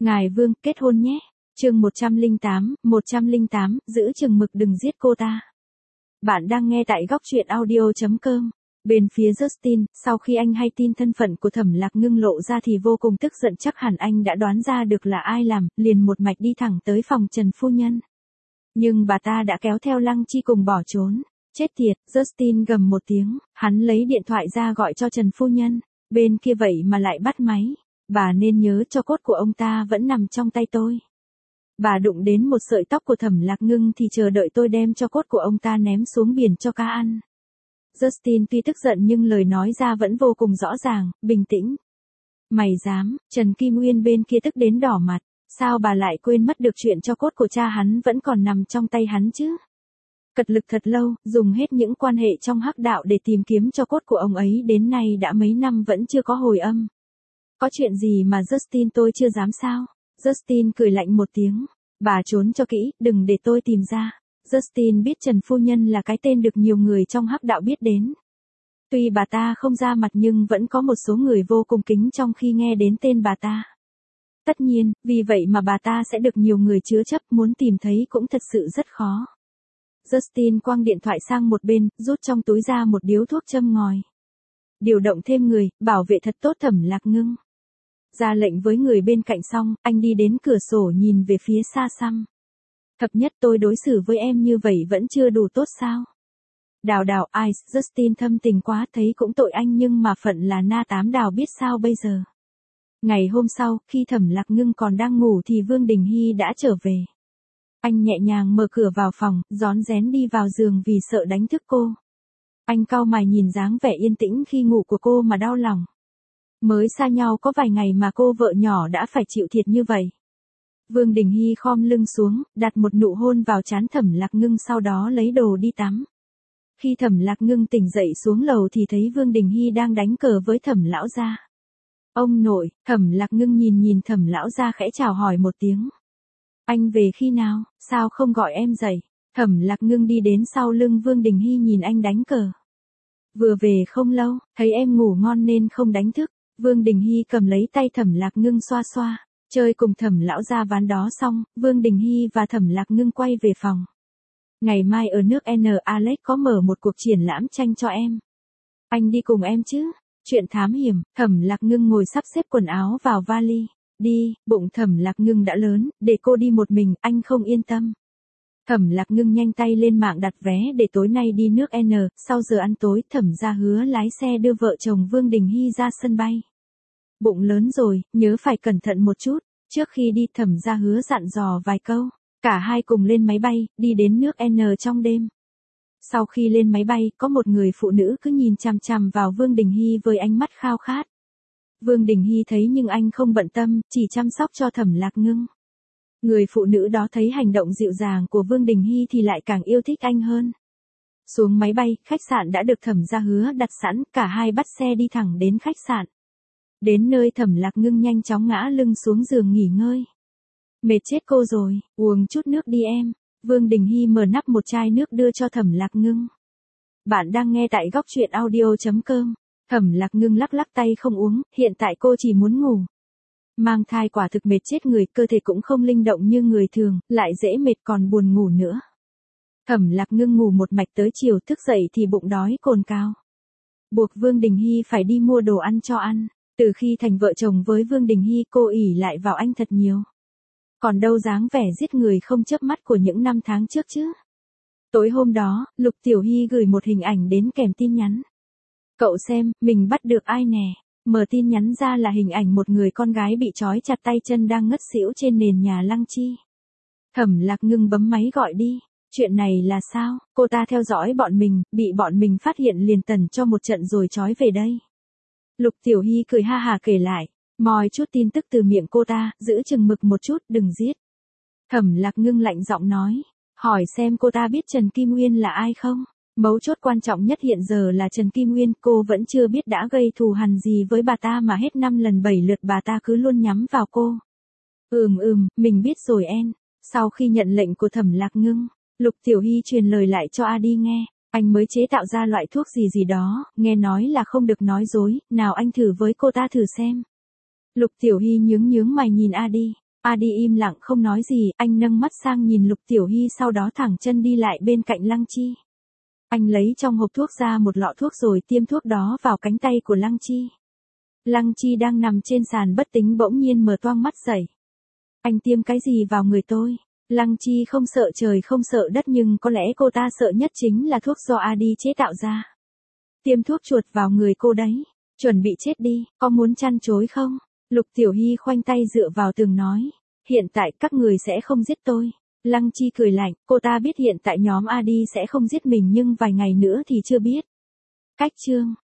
Ngài Vương, kết hôn nhé. Chương 108, giữ chừng mực đừng giết cô ta. Bạn đang nghe tại góc truyện audio.com. Bên phía Justin, sau khi anh hay tin thân phận của Thẩm Lạc Ngưng lộ ra thì vô cùng tức giận, chắc hẳn anh đã đoán ra được là ai làm, liền một mạch đi thẳng tới phòng Trần phu nhân. Nhưng bà ta đã kéo theo Lăng Chi cùng bỏ trốn. Chết tiệt, Justin gầm một tiếng, hắn lấy điện thoại ra gọi cho Trần phu nhân, bên kia vậy mà lại bắt máy. Bà nên nhớ cho cốt của ông ta vẫn nằm trong tay tôi. Bà đụng đến một sợi tóc của Thẩm Lạc Ngưng thì chờ đợi tôi đem cho cốt của ông ta ném xuống biển cho cá ăn. Justin tuy tức giận nhưng lời nói ra vẫn vô cùng rõ ràng, bình tĩnh. Mày dám, Trần Kim Uyên bên kia tức đến đỏ mặt, sao bà lại quên mất được chuyện cho cốt của cha hắn vẫn còn nằm trong tay hắn chứ? Cật lực thật lâu, dùng hết những quan hệ trong hắc đạo để tìm kiếm cho cốt của ông ấy đến nay đã mấy năm vẫn chưa có hồi âm. Có chuyện gì mà Justin tôi chưa dám sao? Justin cười lạnh một tiếng. Bà trốn cho kỹ, đừng để tôi tìm ra. Justin biết Trần phu nhân là cái tên được nhiều người trong hắc đạo biết đến. Tuy bà ta không ra mặt nhưng vẫn có một số người vô cùng kính trong khi nghe đến tên bà ta. Tất nhiên, vì vậy mà bà ta sẽ được nhiều người chứa chấp, muốn tìm thấy cũng thật sự rất khó. Justin quăng điện thoại sang một bên, rút trong túi ra một điếu thuốc châm ngòi. Điều động thêm người, bảo vệ thật tốt Thẩm Lạc Ngưng. Ra lệnh với người bên cạnh xong, anh đi đến cửa sổ nhìn về phía xa xăm. Thập nhất, tôi đối xử với em như vậy vẫn chưa đủ tốt sao? Đào đào, Ice, Justin thâm tình quá, thấy cũng tội anh nhưng mà phận là na tám đào biết sao bây giờ. Ngày hôm sau, khi Thẩm Lạc Ngưng còn đang ngủ thì Vương Đình Hy đã trở về. Anh nhẹ nhàng mở cửa vào phòng, rón rén đi vào giường vì sợ đánh thức cô. Anh cau mày nhìn dáng vẻ yên tĩnh khi ngủ của cô mà đau lòng. Mới xa nhau có vài ngày mà cô vợ nhỏ đã phải chịu thiệt như vậy. Vương Đình Hy khom lưng xuống, đặt một nụ hôn vào trán Thẩm Lạc Ngưng, sau đó lấy đồ đi tắm. Khi Thẩm Lạc Ngưng tỉnh dậy xuống lầu thì thấy Vương Đình Hy đang đánh cờ với Thẩm lão gia. Ông nội, Thẩm Lạc Ngưng nhìn Thẩm lão gia khẽ chào hỏi một tiếng. Anh về khi nào, sao không gọi em dậy? Thẩm Lạc Ngưng đi đến sau lưng Vương Đình Hy nhìn anh đánh cờ. Vừa về không lâu, thấy em ngủ ngon nên không đánh thức. Vương Đình Hy cầm lấy tay Thẩm Lạc Ngưng xoa xoa, chơi cùng Thẩm lão gia ván đó xong, Vương Đình Hy và Thẩm Lạc Ngưng quay về phòng. Ngày mai ở nước N Alex có mở một cuộc triển lãm tranh cho em. Anh đi cùng em chứ? Chuyện thám hiểm, Thẩm Lạc Ngưng ngồi sắp xếp quần áo vào vali. Đi, bụng Thẩm Lạc Ngưng đã lớn, để cô đi một mình, anh không yên tâm. Thẩm Lạc Ngưng nhanh tay lên mạng đặt vé để tối nay đi nước N, sau giờ ăn tối Thẩm gia hứa lái xe đưa vợ chồng Vương Đình Hy ra sân bay. Bụng lớn rồi, nhớ phải cẩn thận một chút, trước khi đi Thẩm gia hứa dặn dò vài câu, cả hai cùng lên máy bay, đi đến nước N trong đêm. Sau khi lên máy bay, có một người phụ nữ cứ nhìn chằm chằm vào Vương Đình Hy với ánh mắt khao khát. Vương Đình Hy thấy nhưng anh không bận tâm, chỉ chăm sóc cho Thẩm Lạc Ngưng. Người phụ nữ đó thấy hành động dịu dàng của Vương Đình Hy thì lại càng yêu thích anh hơn. Xuống máy bay, khách sạn đã được Thẩm gia hứa đặt sẵn, cả hai bắt xe đi thẳng đến khách sạn. Đến nơi Thẩm Lạc Ngưng nhanh chóng ngã lưng xuống giường nghỉ ngơi. Mệt chết cô rồi, uống chút nước đi em. Vương Đình Hy mở nắp một chai nước đưa cho Thẩm Lạc Ngưng. Bạn đang nghe tại góc truyện audio.com. Thẩm Lạc Ngưng lắc lắc tay không uống, hiện tại cô chỉ muốn ngủ. Mang thai quả thực mệt chết người, cơ thể cũng không linh động như người thường, lại dễ mệt còn buồn ngủ nữa. Thẩm Lạc Ngưng ngủ một mạch tới chiều, thức dậy thì bụng đói cồn cào. Buộc Vương Đình Hy phải đi mua đồ ăn cho ăn. Từ khi thành vợ chồng với Vương Đình Hy cô ỷ lại vào anh thật nhiều. Còn đâu dáng vẻ giết người không chớp mắt của những năm tháng trước chứ. Tối hôm đó, Lục Tiểu Hy gửi một hình ảnh đến kèm tin nhắn. Cậu xem, mình bắt được ai nè. Mở tin nhắn ra là hình ảnh một người con gái bị trói chặt tay chân đang ngất xỉu trên nền nhà Lăng Chi. Thẩm Lạc Ngưng bấm máy gọi đi. Chuyện này là sao? Cô ta theo dõi bọn mình, bị bọn mình phát hiện liền tần cho một trận rồi trói về đây. Lục Tiểu Hy cười ha hà kể lại, moi chút tin tức từ miệng cô ta, giữ chừng mực một chút, đừng giết. Thẩm Lạc Ngưng lạnh giọng nói, hỏi xem cô ta biết Trần Kim Uyên là ai không? Mấu chốt quan trọng nhất hiện giờ là Trần Kim Uyên, cô vẫn chưa biết đã gây thù hằn gì với bà ta mà hết 5 lần 7 lượt bà ta cứ luôn nhắm vào cô. Mình biết rồi em. Sau khi nhận lệnh của Thẩm Lạc Ngưng, Lục Tiểu Hy truyền lời lại cho Adi nghe. Anh mới chế tạo ra loại thuốc gì đó, nghe nói là không được nói dối, nào anh thử với cô ta thử xem. Lục Tiểu Hy nhướng mày nhìn Adi. Adi im lặng không nói gì, anh nâng mắt sang nhìn Lục Tiểu Hy sau đó thẳng chân đi lại bên cạnh Lăng Chi. Anh lấy trong hộp thuốc ra một lọ thuốc rồi tiêm thuốc đó vào cánh tay của Lăng Chi. Lăng Chi đang nằm trên sàn bất tỉnh bỗng nhiên mở toang mắt dậy. Anh tiêm cái gì vào người tôi? Lăng Chi không sợ trời không sợ đất nhưng có lẽ cô ta sợ nhất chính là thuốc do Adi chế tạo ra. Tiêm thuốc chuột vào người cô đấy. Chuẩn bị chết đi, có muốn chăn chối không? Lục Tiểu Hy khoanh tay dựa vào tường nói. Hiện tại các người sẽ không giết tôi. Lăng Chi cười lạnh, cô ta biết hiện tại nhóm Adi sẽ không giết mình nhưng vài ngày nữa thì chưa biết. Cách chương